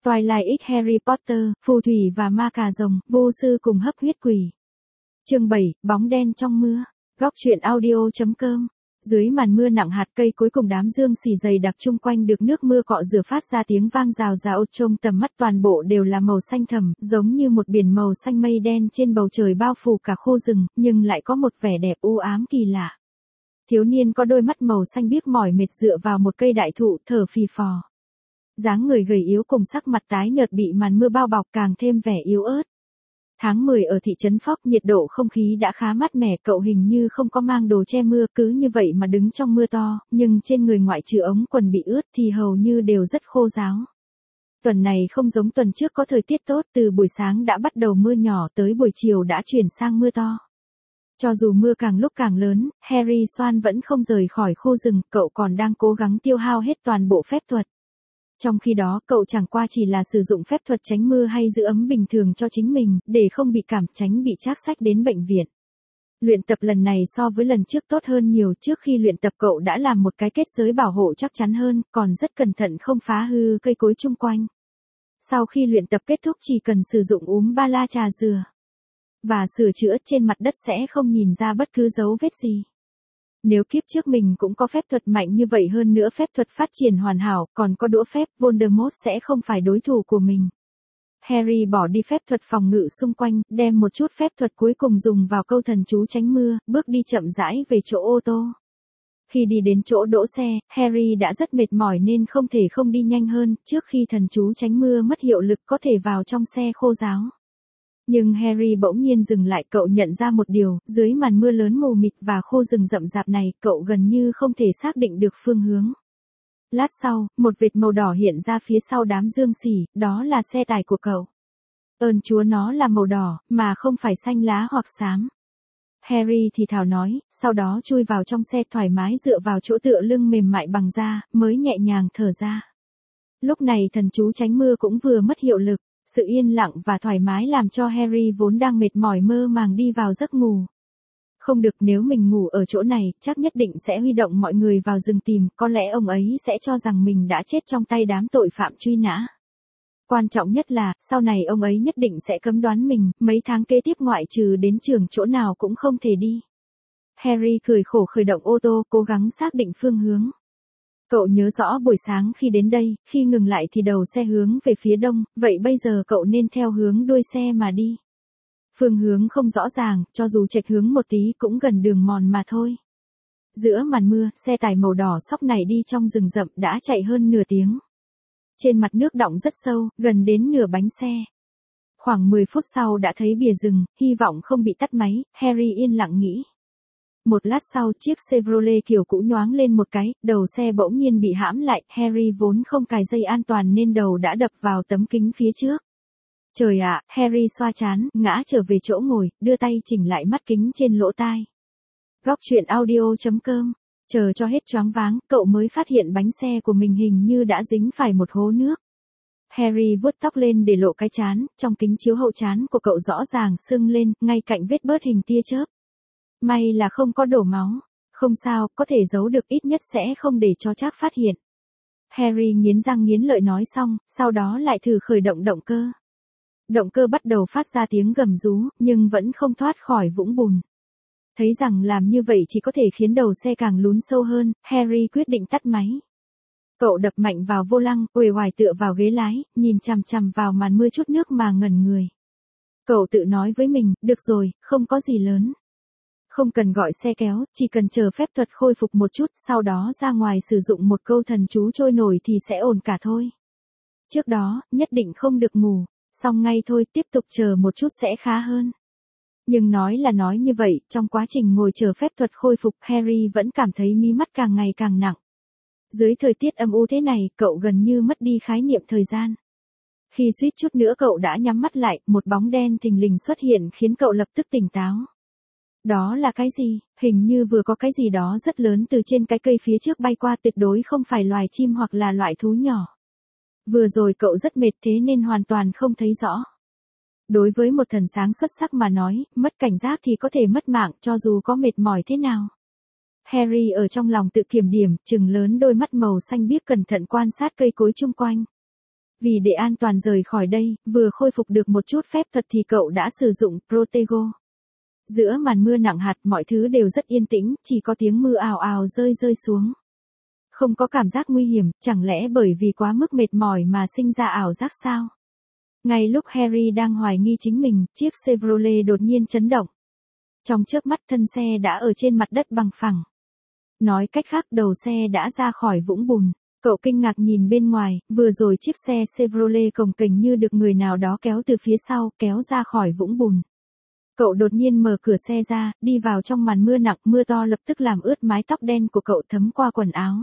Twilight X Harry Potter, phù thủy và ma cà rồng, vô sư cùng hấp huyết quỷ. Chương 7, bóng đen trong mưa. Góc truyện audio.com. Dưới màn mưa nặng hạt, cây cuối cùng đám dương xì dày đặc chung quanh được nước mưa cọ rửa phát ra tiếng vang rào rào, trong tầm mắt toàn bộ đều là màu xanh thẳm, giống như một biển màu xanh mây đen trên bầu trời bao phủ cả khu rừng, nhưng lại có một vẻ đẹp u ám kỳ lạ. Thiếu niên có đôi mắt màu xanh biếc mỏi mệt dựa vào một cây đại thụ, thở phì phò. Dáng người gầy yếu cùng sắc mặt tái nhợt bị màn mưa bao bọc càng thêm vẻ yếu ớt. Tháng 10 ở thị trấn Phóc, nhiệt độ không khí đã khá mát mẻ, cậu hình như không có mang đồ che mưa, cứ như vậy mà đứng trong mưa to, nhưng trên người ngoại trừ ống quần bị ướt thì hầu như đều rất khô ráo. Tuần này không giống tuần trước có thời tiết tốt, từ buổi sáng đã bắt đầu mưa nhỏ tới buổi chiều đã chuyển sang mưa to. Cho dù mưa càng lúc càng lớn, Harry Swan vẫn không rời khỏi khu rừng, cậu còn đang cố gắng tiêu hao hết toàn bộ phép thuật. Trong khi đó, cậu chẳng qua chỉ là sử dụng phép thuật tránh mưa hay giữ ấm bình thường cho chính mình, để không bị cảm, tránh bị trác sách đến bệnh viện. Luyện tập lần này so với lần trước tốt hơn nhiều, trước khi luyện tập cậu đã làm một cái kết giới bảo hộ chắc chắn hơn, còn rất cẩn thận không phá hư cây cối chung quanh. Sau khi luyện tập kết thúc chỉ cần sử dụng ba la trà dừa và sửa chữa trên mặt đất sẽ không nhìn ra bất cứ dấu vết gì. Nếu kiếp trước mình cũng có phép thuật mạnh như vậy, hơn nữa phép thuật phát triển hoàn hảo, còn có đũa phép, Voldemort sẽ không phải đối thủ của mình. Harry bỏ đi phép thuật phòng ngự xung quanh, đem một chút phép thuật cuối cùng dùng vào câu thần chú tránh mưa, bước đi chậm rãi về chỗ ô tô. Khi đi đến chỗ đỗ xe, Harry đã rất mệt mỏi nên không thể không đi nhanh hơn, trước khi thần chú tránh mưa mất hiệu lực có thể vào trong xe khô ráo. Nhưng Harry bỗng nhiên dừng lại, cậu nhận ra một điều, dưới màn mưa lớn mù mịt và khu rừng rậm rạp này, cậu gần như không thể xác định được phương hướng. Lát sau, một vệt màu đỏ hiện ra phía sau đám dương xỉ, đó là xe tải của cậu. Ơn Chúa nó là màu đỏ, mà không phải xanh lá hoặc xám. Harry thì thào nói, sau đó chui vào trong xe thoải mái dựa vào chỗ tựa lưng mềm mại bằng da, mới nhẹ nhàng thở ra. Lúc này thần chú tránh mưa cũng vừa mất hiệu lực. Sự yên lặng và thoải mái làm cho Harry vốn đang mệt mỏi mơ màng đi vào giấc ngủ. Không được, nếu mình ngủ ở chỗ này, chắc nhất định sẽ huy động mọi người vào rừng tìm, có lẽ ông ấy sẽ cho rằng mình đã chết trong tay đám tội phạm truy nã. Quan trọng nhất là, sau này ông ấy nhất định sẽ cấm đoán mình, mấy tháng kế tiếp ngoại trừ đến trường chỗ nào cũng không thể đi. Harry cười khổ khởi động ô tô, cố gắng xác định phương hướng. Cậu nhớ rõ buổi sáng khi đến đây, khi ngừng lại thì đầu xe hướng về phía đông, vậy bây giờ cậu nên theo hướng đuôi xe mà đi. Phương hướng không rõ ràng, cho dù chệch hướng một tí cũng gần đường mòn mà thôi. Giữa màn mưa, xe tải màu đỏ sóc này đi trong rừng rậm đã chạy hơn nửa tiếng. Trên mặt nước đọng rất sâu, gần đến nửa bánh xe. Khoảng 10 phút sau đã thấy bìa rừng, hy vọng không bị tắt máy, Harry yên lặng nghĩ. Một lát sau, chiếc Chevrolet kiểu cũ nhoáng lên một cái, đầu xe bỗng nhiên bị hãm lại, Harry vốn không cài dây an toàn nên đầu đã đập vào tấm kính phía trước. Trời ạ, Harry xoa trán, ngã trở về chỗ ngồi, đưa tay chỉnh lại mắt kính trên lỗ tai. Góc truyện audio.com. Chờ cho hết choáng váng, cậu mới phát hiện bánh xe của mình hình như đã dính phải một hố nước. Harry vuốt tóc lên để lộ cái trán, trong kính chiếu hậu trán của cậu rõ ràng sưng lên, ngay cạnh vết bớt hình tia chớp. May là không có đổ máu. Không sao, có thể giấu được, ít nhất sẽ không để cho Trác phát hiện. Harry nghiến răng nghiến lợi nói xong, sau đó lại thử khởi động động cơ. Động cơ bắt đầu phát ra tiếng gầm rú, nhưng vẫn không thoát khỏi vũng bùn. Thấy rằng làm như vậy chỉ có thể khiến đầu xe càng lún sâu hơn, Harry quyết định tắt máy. Cậu đập mạnh vào vô lăng, uể oải tựa vào ghế lái, nhìn chằm chằm vào màn mưa chút nước mà ngẩn người. Cậu tự nói với mình, được rồi, không có gì lớn. Không cần gọi xe kéo, chỉ cần chờ phép thuật khôi phục một chút, sau đó ra ngoài sử dụng một câu thần chú trôi nổi thì sẽ ổn cả thôi. Trước đó, nhất định không được ngủ, xong ngay thôi, tiếp tục chờ một chút sẽ khá hơn. Nhưng nói là nói như vậy, trong quá trình ngồi chờ phép thuật khôi phục, Harry vẫn cảm thấy mí mắt càng ngày càng nặng. Dưới thời tiết âm u thế này, cậu gần như mất đi khái niệm thời gian. Khi suýt chút nữa cậu đã nhắm mắt lại, một bóng đen thình lình xuất hiện khiến cậu lập tức tỉnh táo. Đó là cái gì? Hình như vừa có cái gì đó rất lớn từ trên cái cây phía trước bay qua, tuyệt đối không phải loài chim hoặc là loại thú nhỏ. Vừa rồi cậu rất mệt thế nên hoàn toàn không thấy rõ. Đối với một thần sáng xuất sắc mà nói, mất cảnh giác thì có thể mất mạng cho dù có mệt mỏi thế nào. Harry ở trong lòng tự kiểm điểm, trừng lớn đôi mắt màu xanh biếc cẩn thận quan sát cây cối chung quanh. Vì để an toàn rời khỏi đây, vừa khôi phục được một chút phép thuật thì cậu đã sử dụng Protego. Giữa màn mưa nặng hạt mọi thứ đều rất yên tĩnh, chỉ có tiếng mưa ào ào rơi xuống. Không có cảm giác nguy hiểm, chẳng lẽ bởi vì quá mức mệt mỏi mà sinh ra ảo giác sao? Ngay lúc Harry đang hoài nghi chính mình, chiếc Chevrolet đột nhiên chấn động. Trong chớp mắt thân xe đã ở trên mặt đất bằng phẳng. Nói cách khác đầu xe đã ra khỏi vũng bùn. Cậu kinh ngạc nhìn bên ngoài, vừa rồi chiếc xe Chevrolet cồng kềnh như được người nào đó kéo từ phía sau, kéo ra khỏi vũng bùn. Cậu đột nhiên mở cửa xe ra, đi vào trong màn mưa nặng, mưa to lập tức làm ướt mái tóc đen của cậu thấm qua quần áo.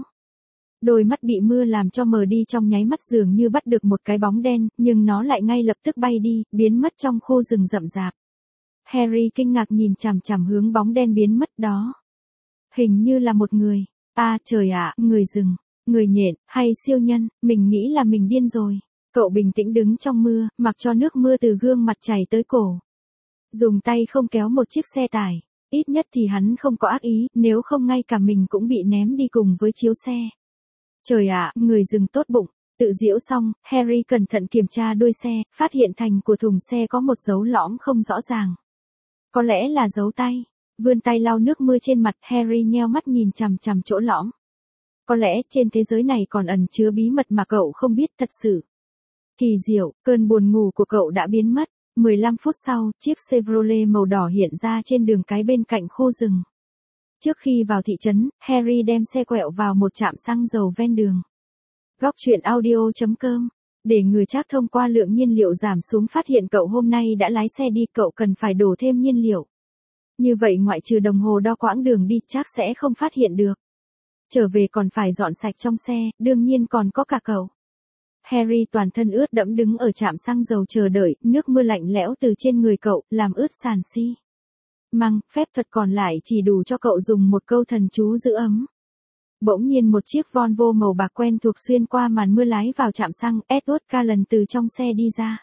Đôi mắt bị mưa làm cho mờ đi trong nháy mắt dường như bắt được một cái bóng đen, nhưng nó lại ngay lập tức bay đi, biến mất trong khu rừng rậm rạp. Harry kinh ngạc nhìn chằm chằm hướng bóng đen biến mất đó. Hình như là một người. À trời ạ, người rừng, người nhện, hay siêu nhân, mình nghĩ là mình điên rồi. Cậu bình tĩnh đứng trong mưa, mặc cho nước mưa từ gương mặt chảy tới cổ. Dùng tay không kéo một chiếc xe tải. Ít nhất thì hắn không có ác ý, nếu không ngay cả mình cũng bị ném đi cùng với chiếu xe. Trời ạ, người rừng tốt bụng. Tự giễu xong, Harry cẩn thận kiểm tra đuôi xe, phát hiện thành của thùng xe có một dấu lõm không rõ ràng. Có lẽ là dấu tay. Vươn tay lau nước mưa trên mặt, Harry nheo mắt nhìn chằm chằm chỗ lõm. Có lẽ trên thế giới này còn ẩn chứa bí mật mà cậu không biết thật sự. Kỳ diệu, cơn buồn ngủ của cậu đã biến mất. 15 phút sau, chiếc Chevrolet màu đỏ hiện ra trên đường cái bên cạnh khu rừng. Trước khi vào thị trấn, Harry đem xe quẹo vào một trạm xăng dầu ven đường. Góc truyện audio.com. Để người Trác thông qua lượng nhiên liệu giảm xuống phát hiện cậu hôm nay đã lái xe đi, cậu cần phải đổ thêm nhiên liệu. Như vậy ngoại trừ đồng hồ đo quãng đường đi, Trác sẽ không phát hiện được. Trở về còn phải dọn sạch trong xe, đương nhiên còn có cả cậu. Harry toàn thân ướt đẫm đứng ở trạm xăng dầu chờ đợi, nước mưa lạnh lẽo từ trên người cậu, làm ướt sàn xi măng, phép thuật còn lại chỉ đủ cho cậu dùng một câu thần chú giữ ấm. Bỗng nhiên một chiếc Volvo màu bạc quen thuộc xuyên qua màn mưa lái vào trạm xăng, Edward Cullen từ trong xe đi ra.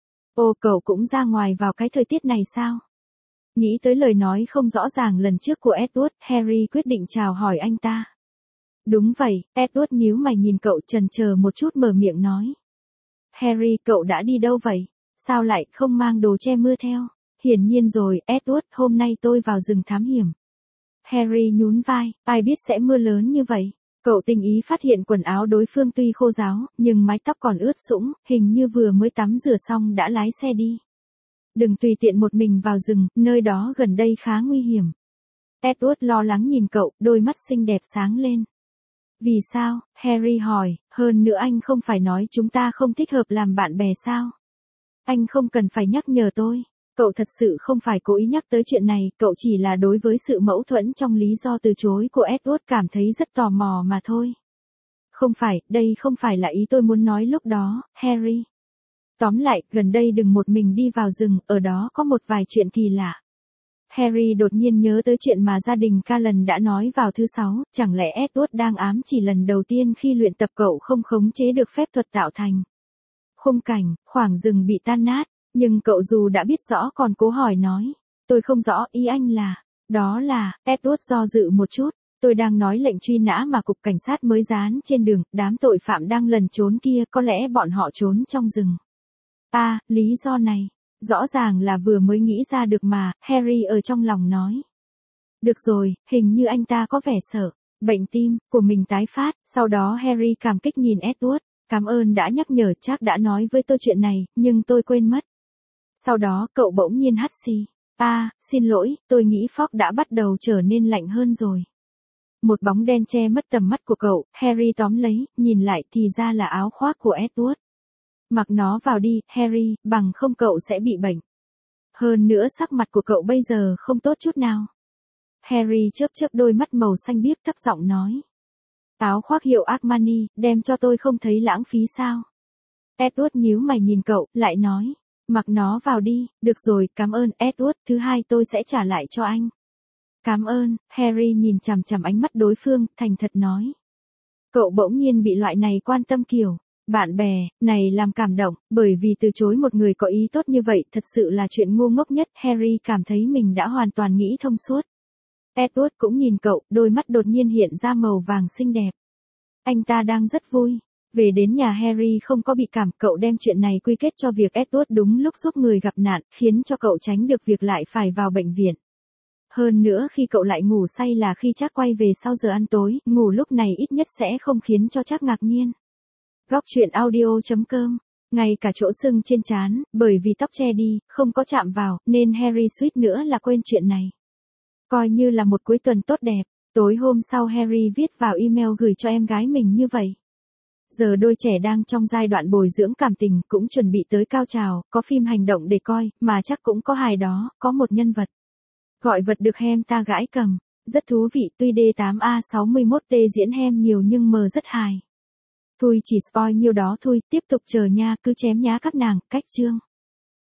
Ô, cậu cũng ra ngoài vào cái thời tiết này sao? Nghĩ tới lời nói không rõ ràng lần trước của Edward, Harry quyết định chào hỏi anh ta. Đúng vậy, Edward nhíu mày nhìn cậu chần chờ một chút mở miệng nói. Harry, cậu đã đi đâu vậy? Sao lại không mang đồ che mưa theo? Hiển nhiên rồi, Edward, hôm nay tôi vào rừng thám hiểm. Harry nhún vai, ai biết sẽ mưa lớn như vậy. Cậu tinh ý phát hiện quần áo đối phương tuy khô ráo, nhưng mái tóc còn ướt sũng, hình như vừa mới tắm rửa xong đã lái xe đi. Đừng tùy tiện một mình vào rừng, nơi đó gần đây khá nguy hiểm. Edward lo lắng nhìn cậu, đôi mắt xinh đẹp sáng lên. Vì sao? Harry hỏi, hơn nữa anh không phải nói chúng ta không thích hợp làm bạn bè sao? Anh không cần phải nhắc nhở tôi. Cậu thật sự không phải cố ý nhắc tới chuyện này, cậu chỉ là đối với sự mâu thuẫn trong lý do từ chối của Edward cảm thấy rất tò mò mà thôi. Không phải, đây không phải là ý tôi muốn nói lúc đó, Harry. Tóm lại, gần đây đừng một mình đi vào rừng, ở đó có một vài chuyện kỳ lạ. Harry đột nhiên nhớ tới chuyện mà gia đình Cullen đã nói vào thứ 6, chẳng lẽ Edward đang ám chỉ lần đầu tiên khi luyện tập cậu không khống chế được phép thuật tạo thành khung cảnh, khoảng rừng bị tan nát, nhưng cậu dù đã biết rõ còn cố hỏi nói. Tôi không rõ ý anh là, đó là, Edward do dự một chút, tôi đang nói lệnh truy nã mà cục cảnh sát mới dán trên đường, đám tội phạm đang lẩn trốn kia, có lẽ bọn họ trốn trong rừng. À, lý do này. Rõ ràng là vừa mới nghĩ ra được mà, Harry ở trong lòng nói. Được rồi, hình như anh ta có vẻ sợ, bệnh tim của mình tái phát, sau đó Harry cảm kích nhìn Edward, cảm ơn đã nhắc nhở, chắc đã nói với tôi chuyện này, nhưng tôi quên mất. Sau đó cậu bỗng nhiên hắt xì. À, xin lỗi, tôi nghĩ Fogg đã bắt đầu trở nên lạnh hơn rồi. Một bóng đen che mất tầm mắt của cậu, Harry tóm lấy, nhìn lại thì ra là áo khoác của Edward. Mặc nó vào đi, Harry, bằng không cậu sẽ bị bệnh. Hơn nữa sắc mặt của cậu bây giờ không tốt chút nào. Harry chớp chớp đôi mắt màu xanh biếc thấp giọng nói. Áo khoác hiệu Armani, đem cho tôi không thấy lãng phí sao? Edward nhíu mày nhìn cậu, lại nói. Mặc nó vào đi, được rồi, cảm ơn Edward, thứ hai tôi sẽ trả lại cho anh. Cảm ơn, Harry nhìn chằm chằm ánh mắt đối phương, thành thật nói. Cậu bỗng nhiên bị loại này quan tâm kiểu. Bạn bè, này làm cảm động, bởi vì từ chối một người có ý tốt như vậy thật sự là chuyện ngu ngốc nhất, Harry cảm thấy mình đã hoàn toàn nghĩ thông suốt. Edward cũng nhìn cậu, đôi mắt đột nhiên hiện ra màu vàng xinh đẹp. Anh ta đang rất vui. Về đến nhà Harry không có bị cảm, cậu đem chuyện này quy kết cho việc Edward đúng lúc giúp người gặp nạn, khiến cho cậu tránh được việc lại phải vào bệnh viện. Hơn nữa khi cậu lại ngủ say là khi Trác quay về sau giờ ăn tối, ngủ lúc này ít nhất sẽ không khiến cho Trác ngạc nhiên. Góc truyện audio.com. Ngay cả chỗ sưng trên trán, bởi vì tóc che đi, không có chạm vào, nên Harry suýt nữa là quên chuyện này. Coi như là một cuối tuần tốt đẹp, tối hôm sau Harry viết vào email gửi cho em gái mình như vậy. Giờ đôi trẻ đang trong giai đoạn bồi dưỡng cảm tình, cũng chuẩn bị tới cao trào, có phim hành động để coi, mà chắc cũng có hài đó, có một nhân vật. Gọi vật được Hem ta gãi cầm, rất thú vị, tuy D8A61T diễn Hem nhiều nhưng mờ rất hài. Thôi chỉ spoil nhiêu đó thôi, tiếp tục chờ nha, cứ chém nhá các nàng, cách chương.